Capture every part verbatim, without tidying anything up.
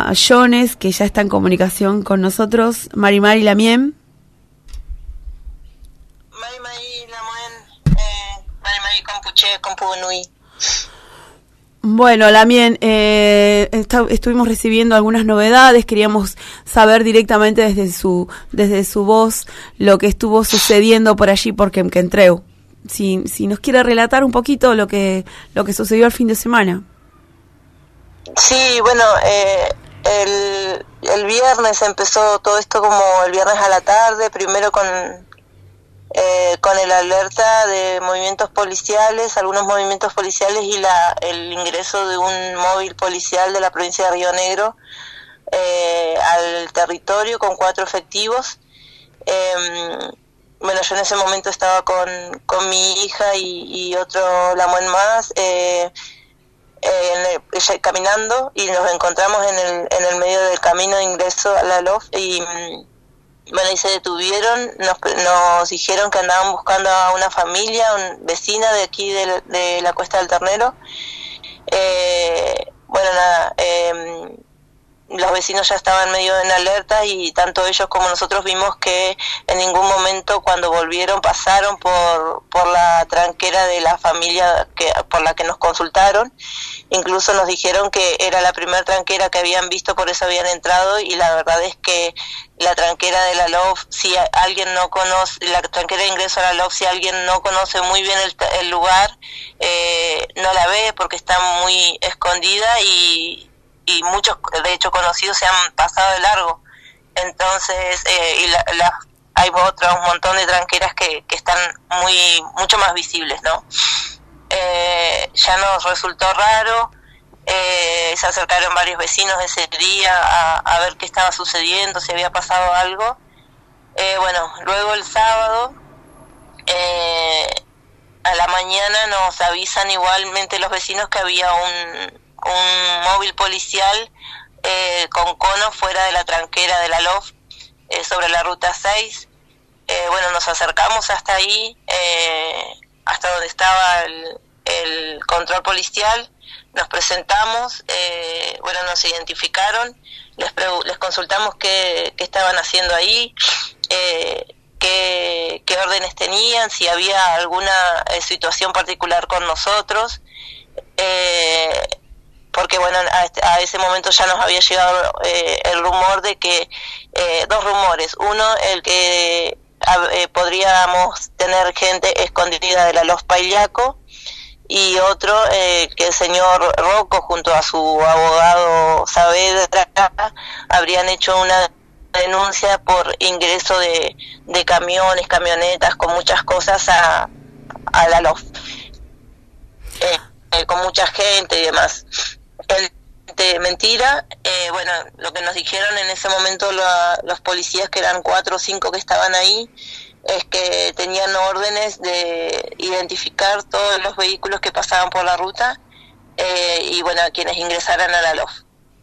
a Jones, que ya está en comunicación con nosotros. Mari Mari Lamien. Mari Mari Lamien, eh, Mari Mari Compuche, Compunui. Bueno, Lamien, eh, está, estuvimos recibiendo algunas novedades, queríamos saber directamente desde su desde su voz lo que estuvo sucediendo por allí por Quemquentreu. Si, si nos quiere relatar un poquito lo que lo que sucedió el fin de semana. Sí, bueno, eh, el, el viernes empezó todo esto como el viernes a la tarde, primero con eh, con el alerta de movimientos policiales, algunos movimientos policiales y la el ingreso de un móvil policial de la provincia de Río Negro eh, al territorio con cuatro efectivos. Eh, bueno, yo en ese momento estaba con, con mi hija y, y otro lamuen más, eh, eh, ella caminando, y nos encontramos en el, en el medio del camino de ingreso a la L O F y bueno, y se detuvieron, nos, nos dijeron que andaban buscando a una familia, una vecina de aquí de, de la Cuesta del Ternero. Eh, bueno, nada, eh, los vecinos ya estaban medio en alerta y tanto ellos como nosotros vimos que en ningún momento cuando volvieron pasaron por por la tranquera de la familia que por la que nos consultaron. Incluso nos dijeron que era la primera tranquera que habían visto, por eso habían entrado, y la verdad es que la tranquera de la L O F, si alguien no conoce, la tranquera de ingreso a la L O F, si alguien no conoce muy bien el, el lugar, eh, no la ve porque está muy escondida y, y muchos, de hecho conocidos, se han pasado de largo. Entonces, eh, y la, la, hay otro, un montón de tranqueras que, que están muy mucho más visibles, ¿no? Eh, ya nos resultó raro, eh, se acercaron varios vecinos ese día a, a ver qué estaba sucediendo, si había pasado algo. Eh, bueno, luego el sábado, eh, a la mañana nos avisan igualmente los vecinos que había un, un móvil policial eh, con cono fuera de la tranquera de la L O F, eh, sobre la ruta seis. Eh, bueno, nos acercamos hasta ahí, eh, hasta donde estaba el, el control policial, nos presentamos, eh, bueno, nos identificaron, les, pre- les consultamos qué, qué estaban haciendo ahí, eh, qué, qué órdenes tenían, si había alguna eh, situación particular con nosotros, eh, porque bueno, a, este, a ese momento ya nos había llegado eh, el rumor de que, eh, dos rumores, uno, el que Eh, podríamos tener gente escondida de la L O F Paillaco, y otro eh, que el señor Rocco junto a su abogado Saavedra habrían hecho una denuncia por ingreso de, de camiones, camionetas con muchas cosas a, a la L O F, eh, eh, con mucha gente y demás. El de mentira, eh, bueno, lo que nos dijeron en ese momento la, los policías, que eran cuatro o cinco que estaban ahí, es que tenían órdenes de identificar todos los vehículos que pasaban por la ruta eh, y bueno, a quienes ingresaran a la L O F.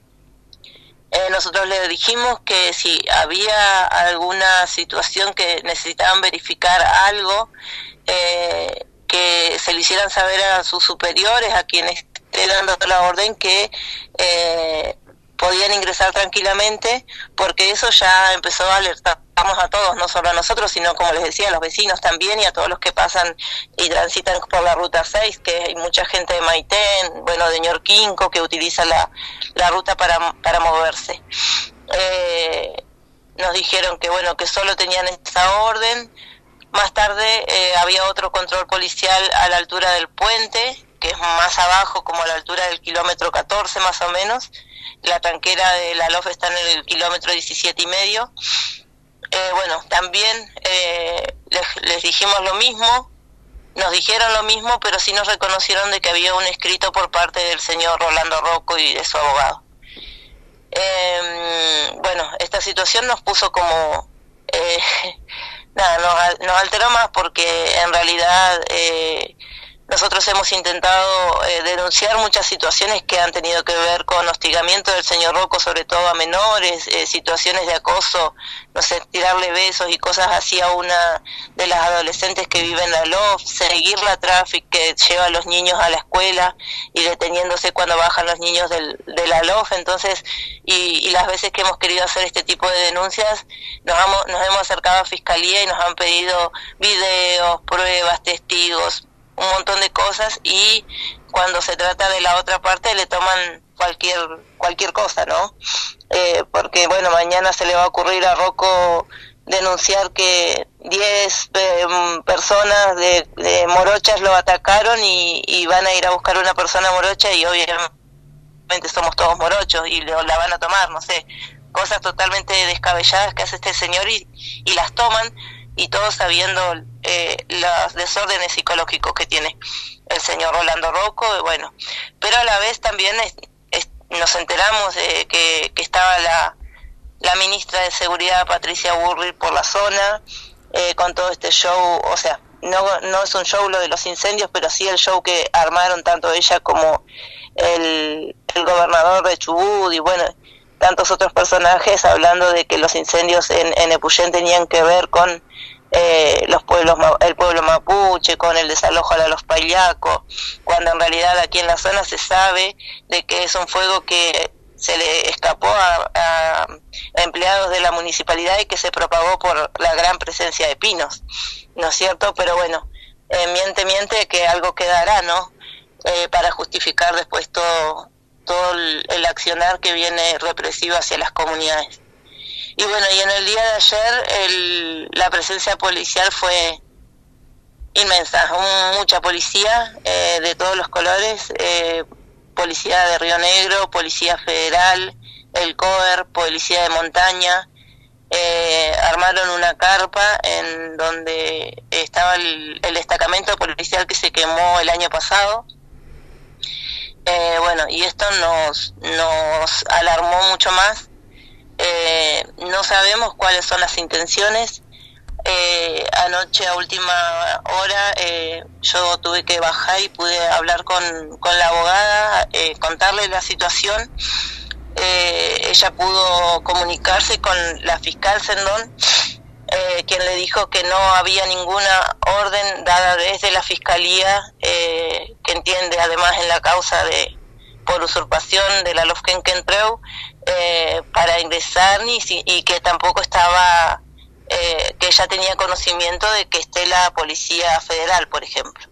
Eh, nosotros les dijimos que si había alguna situación que necesitaban verificar algo, eh, que se le hicieran saber a sus superiores, a quienes esté dando la orden, que eh, podían ingresar tranquilamente, porque eso ya empezó a alertarnos a todos, no solo a nosotros, sino, como les decía, a los vecinos también y a todos los que pasan y transitan por la ruta seis, que hay mucha gente de Maitén, bueno, de Ñorquinco, que utiliza la, la ruta para, para moverse. Eh, nos dijeron que, bueno, que solo tenían esa orden. Más tarde eh, había otro control policial a la altura del puente, que es más abajo, como a la altura del kilómetro catorce más o menos. La tranquera de la L O F está en el kilómetro diecisiete y medio. Eh, bueno, también eh, les, les dijimos lo mismo, nos dijeron lo mismo, pero sí nos reconocieron de que había un escrito por parte del señor Rolando Rocco y de su abogado. Eh, bueno, esta situación nos puso como... Eh, nada, nos, nos alteró más, porque en realidad... Eh, nosotros hemos intentado eh, denunciar muchas situaciones que han tenido que ver con hostigamiento del señor Rocco, sobre todo a menores, eh, situaciones de acoso, no sé, tirarle besos y cosas así a una de las adolescentes que vive en la L O F, seguir la tráfico que lleva a los niños a la escuela y deteniéndose cuando bajan los niños del, de la L O F. Entonces, y, y las veces que hemos querido hacer este tipo de denuncias, nos, hemos, nos hemos acercado a Fiscalía y nos han pedido videos, pruebas, testigos, un montón de cosas, y cuando se trata de la otra parte le toman cualquier cualquier cosa, ¿no? Eh, porque, bueno, mañana se le va a ocurrir a Rocco denunciar que diez eh, personas de, de morochas lo atacaron y, y van a ir a buscar una persona morocha y obviamente somos todos morochos y lo, la van a tomar, no sé, cosas totalmente descabelladas que hace este señor y, y las toman, y todos sabiendo eh, los desórdenes psicológicos que tiene el señor Rolando Rocco, y bueno, pero a la vez también es, es, nos enteramos de que, que estaba la, la ministra de Seguridad, Patricia Bullrich, por la zona, eh, con todo este show, o sea, no, no es un show lo de los incendios, pero sí el show que armaron tanto ella como el, el gobernador de Chubut, y bueno, tantos otros personajes, hablando de que los incendios en, en Epuyén tenían que ver con eh, los pueblos, el pueblo mapuche, con el desalojo a los payacos, cuando en realidad aquí en la zona se sabe de que es un fuego que se le escapó a, a empleados de la municipalidad y que se propagó por la gran presencia de pinos, ¿no es cierto? Pero bueno, eh, miente, miente que algo quedará, ¿no? Eh, para justificar después todo todo el, el accionar que viene represivo hacia las comunidades. Y bueno, y en el día de ayer el, la presencia policial fue inmensa, un, mucha policía eh, de todos los colores, eh, policía de Río Negro, policía federal, el COER, policía de montaña, eh, armaron una carpa en donde estaba el, el destacamento policial que se quemó el año pasado. Eh, bueno, y esto nos nos alarmó mucho más. Eh, no sabemos cuáles son las intenciones. Eh, anoche a última hora eh, yo tuve que bajar y pude hablar con, con la abogada, eh, contarle la situación. Eh, ella pudo comunicarse con la fiscal Sendón, Eh, quien le dijo que no había ninguna orden dada desde la Fiscalía, eh, que entiende además en la causa de por usurpación de la L O F Quenquentreu, eh, para ingresar, ni si, y que tampoco estaba, eh, que ella tenía conocimiento de que esté la Policía Federal, por ejemplo,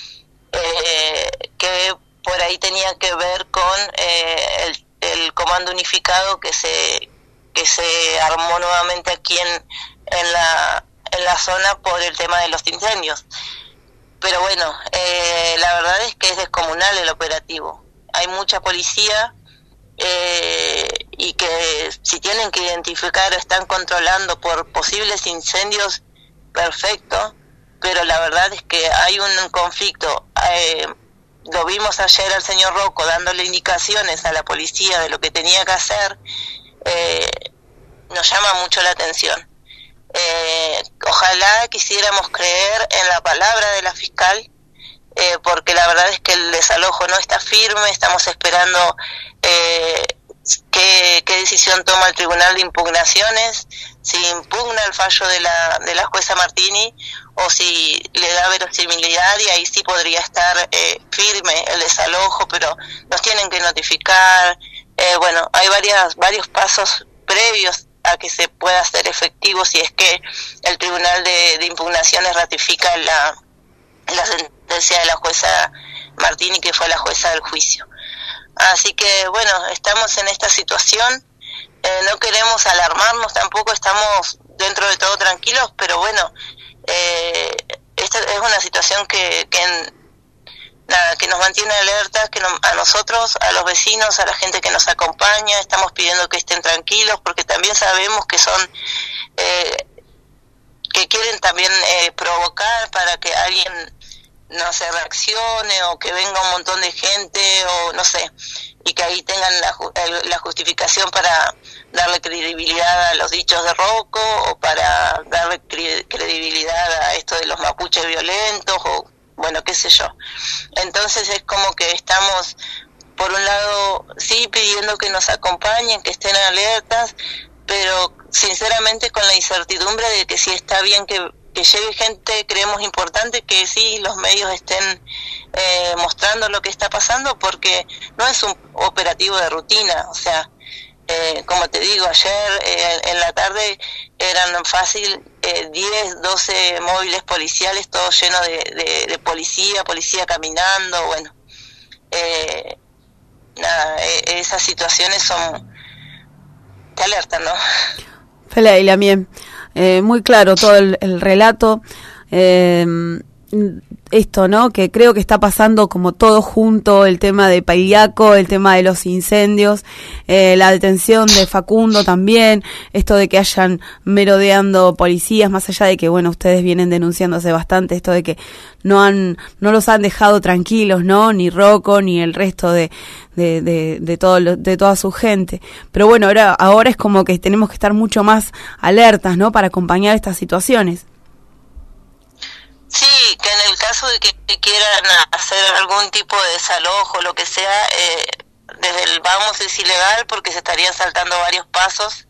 eh, que por ahí tenía que ver con eh, el, el comando unificado que se que se armó nuevamente aquí en en la en la zona por el tema de los incendios. Pero bueno, eh, la verdad es que es descomunal el operativo. Hay mucha policía eh, y que si tienen que identificar o están controlando por posibles incendios, perfecto, pero la verdad es que hay un conflicto. Eh, lo vimos ayer al señor Rocco dándole indicaciones a la policía de lo que tenía que hacer. Eh, nos llama mucho la atención. Eh, ojalá quisiéramos creer en la palabra de la fiscal, eh, porque la verdad es que el desalojo no está firme. Estamos esperando eh, qué, qué decisión toma el Tribunal de Impugnaciones, si impugna el fallo de la, de la jueza Martini o si le da verosimilidad, y ahí sí podría estar eh, firme el desalojo, pero nos tienen que notificar. Eh, bueno, hay varias, varios pasos previos a que se pueda hacer efectivo si es que el Tribunal de, de Impugnaciones ratifica la, la sentencia de la jueza Martini, que fue la jueza del juicio. Así que bueno, estamos en esta situación, eh, no queremos alarmarnos tampoco, estamos dentro de todo tranquilos, pero bueno, eh, esta es una situación que, que en, nada, que nos mantiene alertas, que no, a nosotros, a los vecinos, a la gente que nos acompaña, estamos pidiendo que estén tranquilos, porque también sabemos que son, eh, que quieren también eh, provocar para que alguien no se reaccione, o que venga un montón de gente, o no sé, y que ahí tengan la, la justificación para darle credibilidad a los dichos de Rocco, o para darle credibilidad a esto de los mapuches violentos, o bueno, qué sé yo. Entonces es como que estamos, por un lado, sí pidiendo que nos acompañen, que estén alertas, pero sinceramente con la incertidumbre de que si está bien que, que llegue gente, creemos importante que sí los medios estén eh, mostrando lo que está pasando, porque no es un operativo de rutina, o sea, eh, como te digo, ayer eh, en la tarde eran fácil eh, diez, doce móviles policiales, todos llenos de, de, de policía, policía caminando, bueno, eh, nada, eh, esas situaciones son, te alertan, ¿no? Fela y Lamien, eh, muy claro todo el, el relato, eh, esto, ¿no? Que creo que está pasando como todo junto, el tema de Pailiaco, el tema de los incendios, eh, la detención de Facundo también, esto de que hayan merodeando policías, más allá de que, bueno, ustedes vienen denunciando hace bastante esto de que no han, no los han dejado tranquilos, ¿no? Ni Rocco, ni el resto de, de, de, de todo, lo, de toda su gente. Pero bueno, ahora, ahora es como que tenemos que estar mucho más alertas, ¿no? Para acompañar estas situaciones. Sí, que en el caso de que quieran hacer algún tipo de desalojo, lo que sea, eh, desde el vamos es ilegal porque se estarían saltando varios pasos.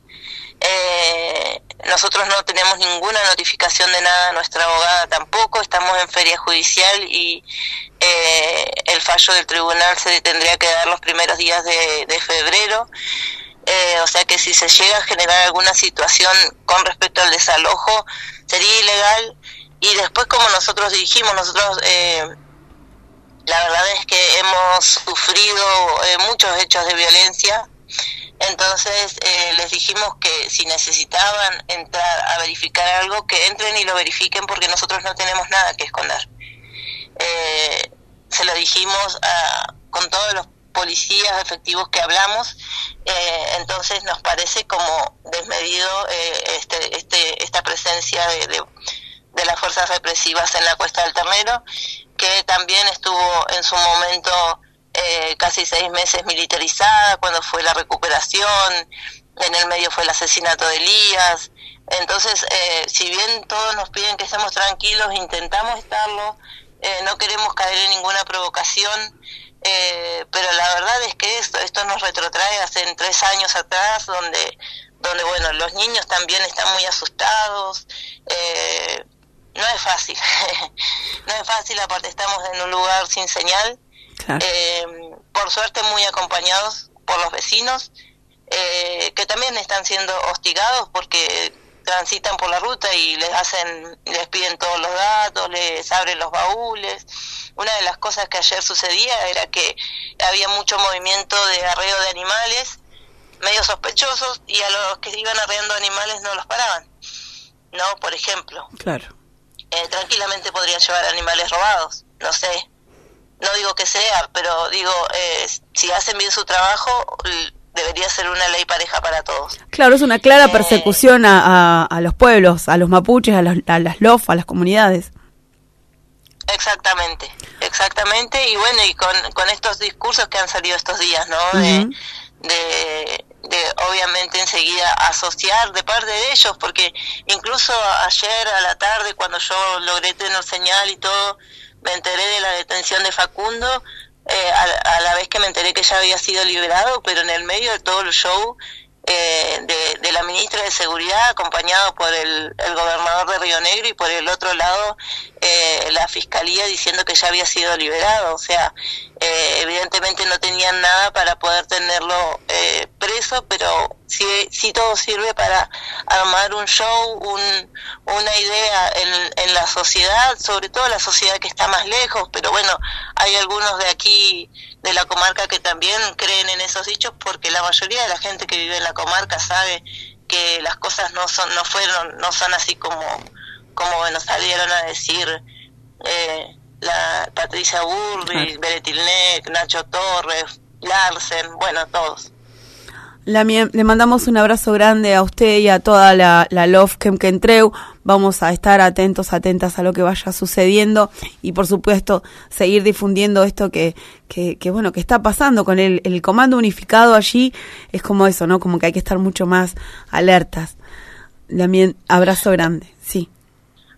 Eh, nosotros no tenemos ninguna notificación de nada, nuestra abogada tampoco, estamos en feria judicial y eh, el fallo del tribunal se tendría que dar los primeros días de, de febrero. Eh, o sea que si se llega a generar alguna situación con respecto al desalojo, sería ilegal. Y después, como nosotros dijimos, nosotros eh, la verdad es que hemos sufrido eh, muchos hechos de violencia, entonces eh, les dijimos que si necesitaban entrar a verificar algo, que entren y lo verifiquen porque nosotros no tenemos nada que esconder. Eh, se lo dijimos a, con todos los policías efectivos que hablamos, eh, entonces nos parece como desmedido eh, este, este, esta presencia de... de de las fuerzas represivas en la Cuesta del Ternero, que también estuvo en su momento eh, casi seis meses militarizada, cuando fue la recuperación, en el medio fue el asesinato de Elías. Entonces, eh, si bien todos nos piden que estemos tranquilos, intentamos estarlo, eh, no queremos caer en ninguna provocación, eh, pero la verdad es que esto, esto nos retrotrae hace tres años atrás, donde, donde bueno, los niños también están muy asustados, eh, no es fácil, no es fácil, aparte estamos en un lugar sin señal, claro. eh, por suerte muy acompañados por los vecinos, eh, que también están siendo hostigados porque transitan por la ruta y les hacen, les piden todos los datos, les abren los baúles. Una de las cosas que ayer sucedía era que había mucho movimiento de arreo de animales, medio sospechosos, y a los que iban arreando animales no los paraban, ¿no? Por ejemplo. Claro. Eh, tranquilamente podrían llevar animales robados, no sé, no digo que sea, pero digo, eh, si hacen bien su trabajo, debería ser una ley pareja para todos. Claro, es una clara persecución eh, a, a, a los pueblos, a los mapuches, a, los, a las L O F, a las comunidades. Exactamente, exactamente, y bueno, y con, con estos discursos que han salido estos días, ¿no? Uh-huh. De, de de obviamente enseguida asociar de parte de ellos, porque incluso ayer a la tarde cuando yo logré tener señal y todo, me enteré de la detención de Facundo, eh, a, a la vez que me enteré que ya había sido liberado, pero en el medio de todo el show eh, de, de la ministra de Seguridad, acompañado por el, el gobernador de Río Negro, y por el otro lado eh, la fiscalía diciendo que ya había sido liberado. O sea, eh, evidentemente no tenían nada para poder tenerlo eh, preso, pero sí, sí todo sirve para armar un show, un, una idea en, en la sociedad, sobre todo la sociedad que está más lejos, pero bueno, hay algunos de aquí de la comarca que también creen en esos dichos, porque la mayoría de la gente que vive en la comarca sabe que las cosas no son, no fueron, no son así como, como bueno, salieron a decir eh, la Patricia Bullrich, Beretilnec, Nacho Torres, Larsen, bueno, todos. Lamien, le mandamos un abrazo grande a usted y a toda la, la L O F Quemquentreu. Vamos a estar atentos, atentas a lo que vaya sucediendo y por supuesto seguir difundiendo esto que, que, que bueno, que está pasando con el, el comando unificado allí. Es como eso, ¿no? Como que hay que estar mucho más alertas. Lamien, abrazo grande, sí.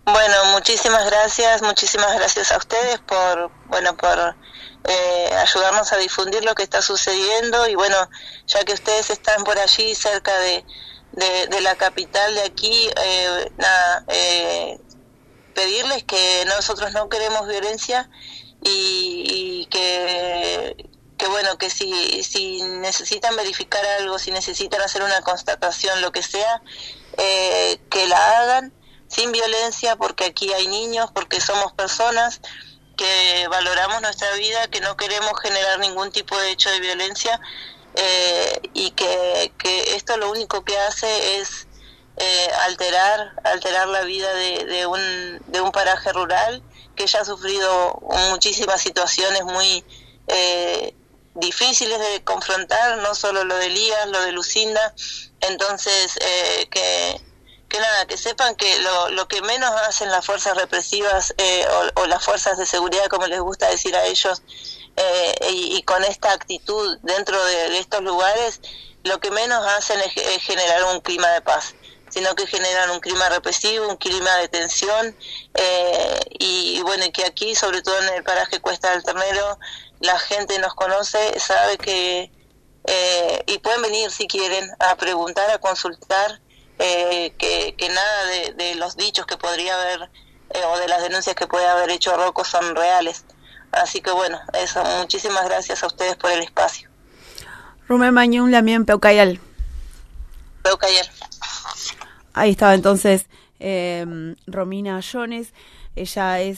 Bueno, muchísimas gracias, muchísimas gracias a ustedes por, bueno, por eh, ayudarnos a difundir lo que está sucediendo y bueno, ya que ustedes están por allí cerca de, de, de la capital de aquí, eh, nada, eh, pedirles que nosotros no queremos violencia y, y que, que bueno, que si, si necesitan verificar algo, si necesitan hacer una constatación, lo que sea, eh, que la hagan sin violencia, porque aquí hay niños, porque somos personas que valoramos nuestra vida, que no queremos generar ningún tipo de hecho de violencia, eh, y que, que esto lo único que hace es eh, alterar alterar la vida de, de un de un paraje rural que ya ha sufrido muchísimas situaciones muy eh, difíciles de confrontar, no solo lo de Elías, lo de Lucinda. Entonces eh, que que nada, que sepan que lo, lo que menos hacen las fuerzas represivas eh, o, o las fuerzas de seguridad, como les gusta decir a ellos, eh, y, y con esta actitud dentro de, de estos lugares, lo que menos hacen es, es generar un clima de paz, sino que generan un clima represivo, un clima de tensión, eh, y, y bueno, y que aquí, sobre todo en el paraje Cuesta del Ternero, la gente nos conoce, sabe que, eh, y pueden venir si quieren a preguntar, a consultar, Eh, que, que nada de, de los dichos que podría haber eh, o de las denuncias que puede haber hecho Rocco son reales. Así que bueno, eso, muchísimas gracias a ustedes por el espacio. Rumen Mañún, Lamien Peucayal. Peucayal. Ahí estaba entonces eh, Romina Jones, ella es